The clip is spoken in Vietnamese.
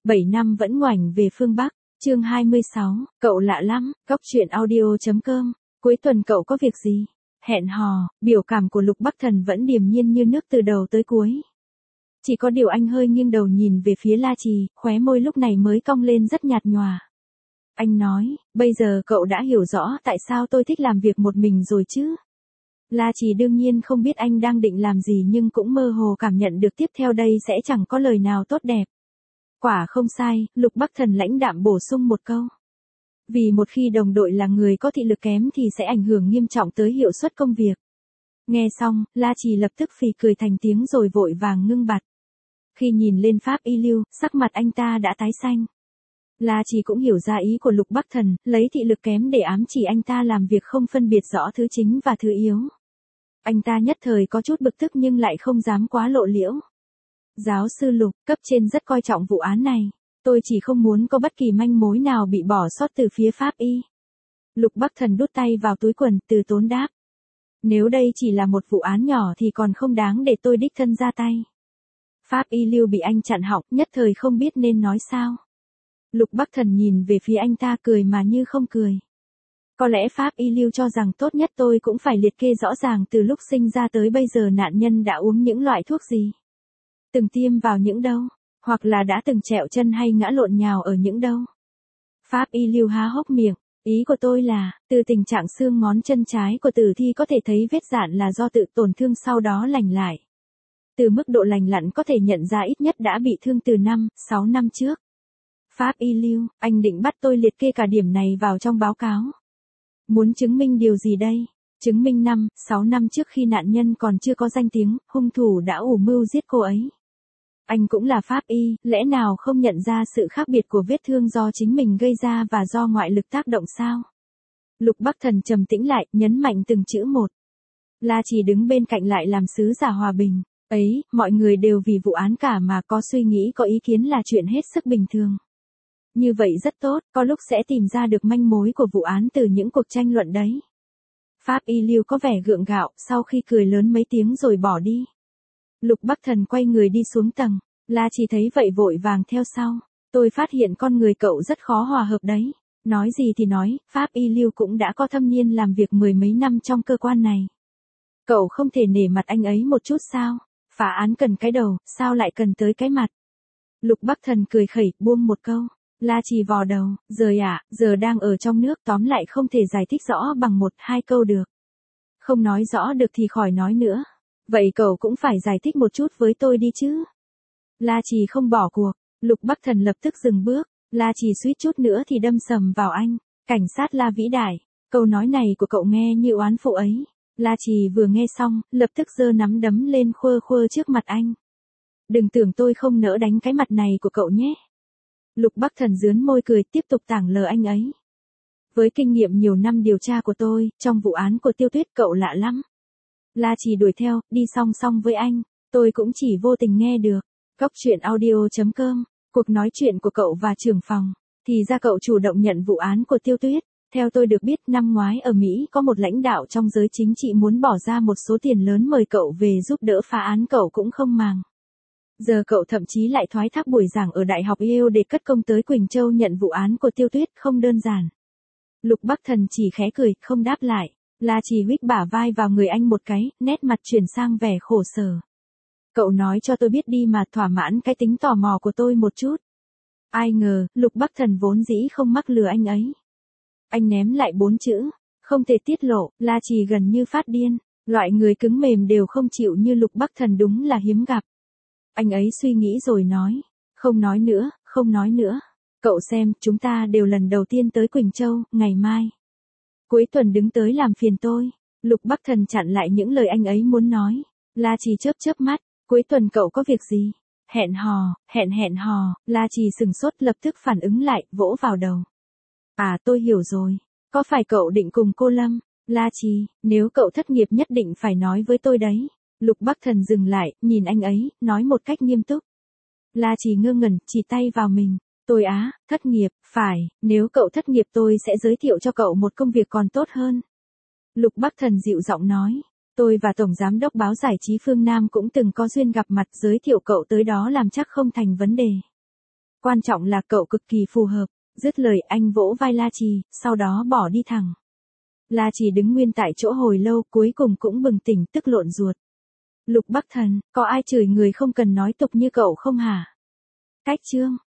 7 năm vẫn ngoảnh về phương Bắc, chương 26, cậu lạ lắm, góc chuyện audio.com, cuối tuần cậu có việc gì? Hẹn hò, biểu cảm của Lục Bắc Thần vẫn điềm nhiên như nước từ đầu tới cuối. Chỉ có điều anh hơi nghiêng đầu nhìn về phía La Trì, khóe môi lúc này mới cong lên rất nhạt nhòa. Anh nói, bây giờ cậu đã hiểu rõ tại sao tôi thích làm việc một mình rồi chứ? La Trì đương nhiên không biết anh đang định làm gì nhưng cũng mơ hồ cảm nhận được tiếp theo đây sẽ chẳng có lời nào tốt đẹp. Quả không sai, Lục Bắc Thần lãnh đạm bổ sung một câu. Vì một khi đồng đội là người có thị lực kém thì sẽ ảnh hưởng nghiêm trọng tới hiệu suất công việc. Nghe xong, La Trì lập tức phì cười thành tiếng rồi vội vàng ngưng bặt. Khi nhìn lên Pháp Y Lưu, sắc mặt anh ta đã tái xanh. La Trì cũng hiểu ra ý của Lục Bắc Thần, lấy thị lực kém để ám chỉ anh ta làm việc không phân biệt rõ thứ chính và thứ yếu. Anh ta nhất thời có chút bực tức nhưng lại không dám quá lộ liễu. Giáo sư Lục, cấp trên rất coi trọng vụ án này. Tôi chỉ không muốn có bất kỳ manh mối nào bị bỏ sót từ phía Pháp Y. Lục Bắc Thần đút tay vào túi quần, từ tốn đáp. Nếu đây chỉ là một vụ án nhỏ thì còn không đáng để tôi đích thân ra tay. Pháp Y Lưu bị anh chặn họng, nhất thời không biết nên nói sao. Lục Bắc Thần nhìn về phía anh ta cười mà như không cười. Có lẽ Pháp Y Lưu cho rằng tốt nhất tôi cũng phải liệt kê rõ ràng từ lúc sinh ra tới bây giờ nạn nhân đã uống những loại thuốc gì. Từng tiêm vào những đâu, hoặc là đã từng trẹo chân hay ngã lộn nhào ở những đâu. Pháp Y Lưu há hốc miệng, ý của tôi là, từ tình trạng xương ngón chân trái của tử thi có thể thấy vết rạn là do tự tổn thương sau đó lành lại. Từ mức độ lành lặn có thể nhận ra ít nhất đã bị thương từ 5-6 năm trước. Pháp Y Lưu, anh định bắt tôi liệt kê cả điểm này vào trong báo cáo. Muốn chứng minh điều gì đây? Chứng minh 5-6 năm trước khi nạn nhân còn chưa có danh tiếng, hung thủ đã ủ mưu giết cô ấy. Anh cũng là Pháp Y, lẽ nào không nhận ra sự khác biệt của vết thương do chính mình gây ra và do ngoại lực tác động sao? Lục Bắc Thần trầm tĩnh lại, nhấn mạnh từng chữ một. La Trì đứng bên cạnh lại làm sứ giả hòa bình. Ấy, mọi người đều vì vụ án cả mà có suy nghĩ có ý kiến là chuyện hết sức bình thường. Như vậy rất tốt, có lúc sẽ tìm ra được manh mối của vụ án từ những cuộc tranh luận đấy. Pháp Y Lưu có vẻ gượng gạo, sau khi cười lớn mấy tiếng rồi bỏ đi. Lục Bắc Thần quay người đi xuống tầng, La Trì thấy vậy vội vàng theo sau. Tôi phát hiện con người cậu rất khó hòa hợp đấy. Nói gì thì nói, Pháp Y Lưu cũng đã có thâm niên làm việc mười mấy năm trong cơ quan này. Cậu không thể nể mặt anh ấy một chút sao? Phá án cần cái đầu, sao lại cần tới cái mặt? Lục Bắc Thần cười khẩy, buông một câu. La Trì vò đầu, giờ đang ở trong nước tóm lại không thể giải thích rõ bằng 1-2 câu được. Không nói rõ được thì khỏi nói nữa. Vậy cậu cũng phải giải thích một chút với tôi đi chứ. La Trì không bỏ cuộc, Lục Bắc Thần lập tức dừng bước, La Trì suýt chút nữa thì đâm sầm vào anh. Cảnh sát La vĩ đại, câu nói này của cậu nghe như oán phụ ấy. La Trì vừa nghe xong, lập tức giơ nắm đấm lên khua khua trước mặt anh. Đừng tưởng tôi không nỡ đánh cái mặt này của cậu nhé. Lục Bắc Thần rướn môi cười tiếp tục tảng lờ anh ấy. Với kinh nghiệm nhiều năm điều tra của tôi, trong vụ án của Tiêu Tuyết cậu lạ lắm. La Trì đuổi theo, đi song song với anh, tôi cũng chỉ vô tình nghe được. Góc chuyện audio.com, cuộc nói chuyện của cậu và trưởng phòng, thì ra cậu chủ động nhận vụ án của Tiêu Tuyết. Theo tôi được biết năm ngoái ở Mỹ có một lãnh đạo trong giới chính trị muốn bỏ ra một số tiền lớn mời cậu về giúp đỡ phá án cậu cũng không màng. Giờ cậu thậm chí lại thoái thác buổi giảng ở Đại học Yale để cất công tới Quỳnh Châu nhận vụ án của Tiêu Tuyết không đơn giản. Lục Bắc Thần chỉ khẽ cười, không đáp lại. La Trì huých bả vai vào người anh một cái, nét mặt chuyển sang vẻ khổ sở. Cậu nói cho tôi biết đi mà thỏa mãn cái tính tò mò của tôi một chút. Ai ngờ, Lục Bắc Thần vốn dĩ không mắc lừa anh ấy. Anh ném lại 4 chữ, không thể tiết lộ, La Trì gần như phát điên. Loại người cứng mềm đều không chịu như Lục Bắc Thần đúng là hiếm gặp. Anh ấy suy nghĩ rồi nói, không nói nữa. Cậu xem, chúng ta đều lần đầu tiên tới Quỳnh Châu, ngày mai. Cuối tuần đứng tới làm phiền tôi. Lục Bắc Thần chặn lại những lời anh ấy muốn nói. La Trì chớp mắt, cuối tuần cậu có việc gì? Hẹn hò, La Trì sừng sốt lập tức phản ứng lại, vỗ vào đầu. À tôi hiểu rồi, có phải cậu định cùng cô Lâm? La Trì, nếu cậu thất nghiệp nhất định phải nói với tôi đấy. Lục Bắc Thần dừng lại, nhìn anh ấy, nói một cách nghiêm túc. La Trì ngơ ngẩn, chỉ tay vào mình. Tôi thất nghiệp, phải, nếu cậu thất nghiệp tôi sẽ giới thiệu cho cậu một công việc còn tốt hơn. Lục Bắc Thần dịu giọng nói, tôi và Tổng Giám đốc báo giải trí Phương Nam cũng từng có duyên gặp mặt, giới thiệu cậu tới đó làm chắc không thành vấn đề. Quan trọng là cậu cực kỳ phù hợp. Dứt lời anh vỗ vai La Trì, sau đó bỏ đi thẳng. La Trì đứng nguyên tại chỗ hồi lâu, cuối cùng cũng bừng tỉnh tức lộn ruột. Lục Bắc Thần, có ai chửi người không cần nói tục như cậu không hả? Cách chương.